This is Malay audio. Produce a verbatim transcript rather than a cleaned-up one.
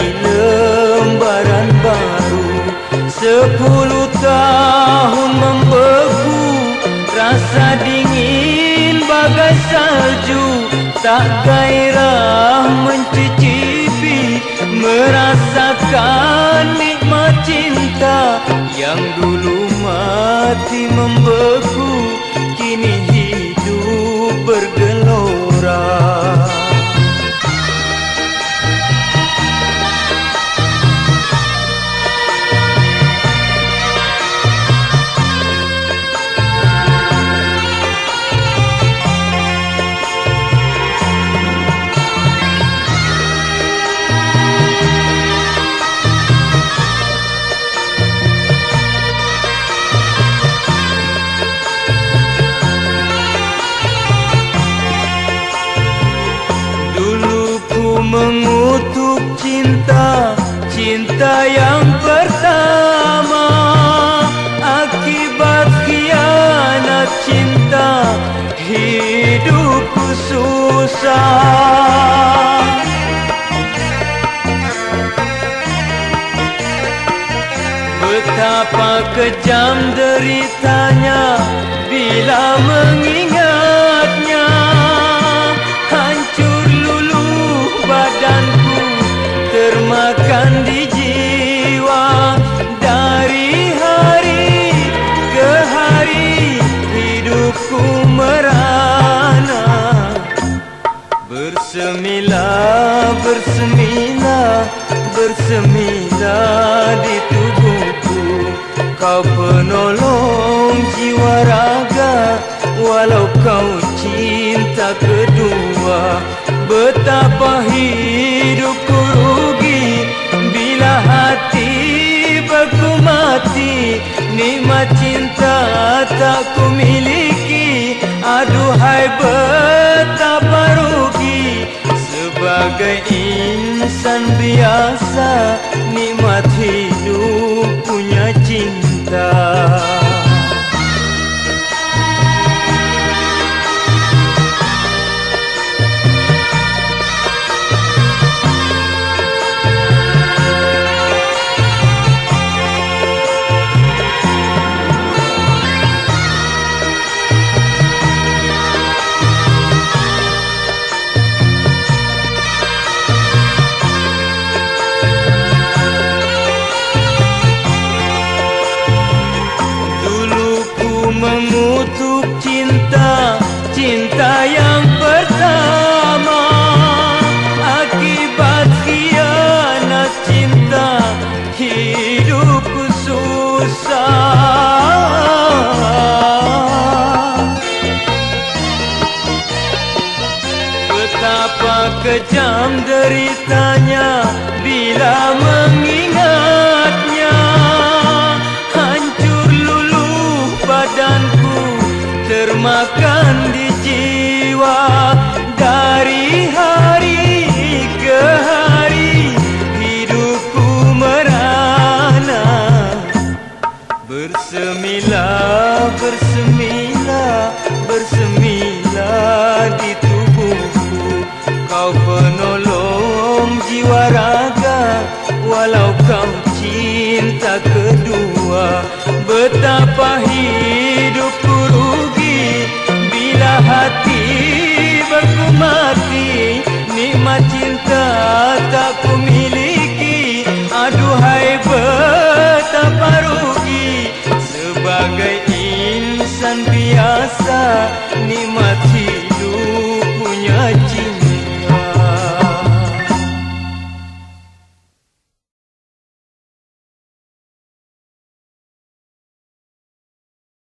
lembaran baru. Sepuluh tahun membeku, rasa dingin bagai salju. Tak gairah mencicipi, merasakan nikmat cinta. Yang dulu mati membeku, kini hidup bergelora. Mengutuk cinta, cinta yang pertama. Akibat khianat cinta, hidupku susah. Betapa kejam deritanya bila mengingatnya. Hancur luluh badanku, termakan di jiwa. Dari hari ke hari hidupku merana. Bersemilah, bersemilah, bersemilah di tubuhku. Kau penolong jiwa raga, walau kau cinta kedua. Betapa hidupku rugi bila hati beku mati. Nikmat cinta tak ku miliki, aduhai betapa rugi. Sebagai insan biasa, nikmat hidup punya cinta. Mengutuk cinta, cinta yang pertama. Akibat khianat cinta, hidupku susah. Betapa kejam deritanya bila mengingatnya. Hancur luluh badanku, termakan di jiwa. Dari hari ke hari hidupku merana. Bersemilah, bersemilah, bersemilah di tubuhku. Kau penolong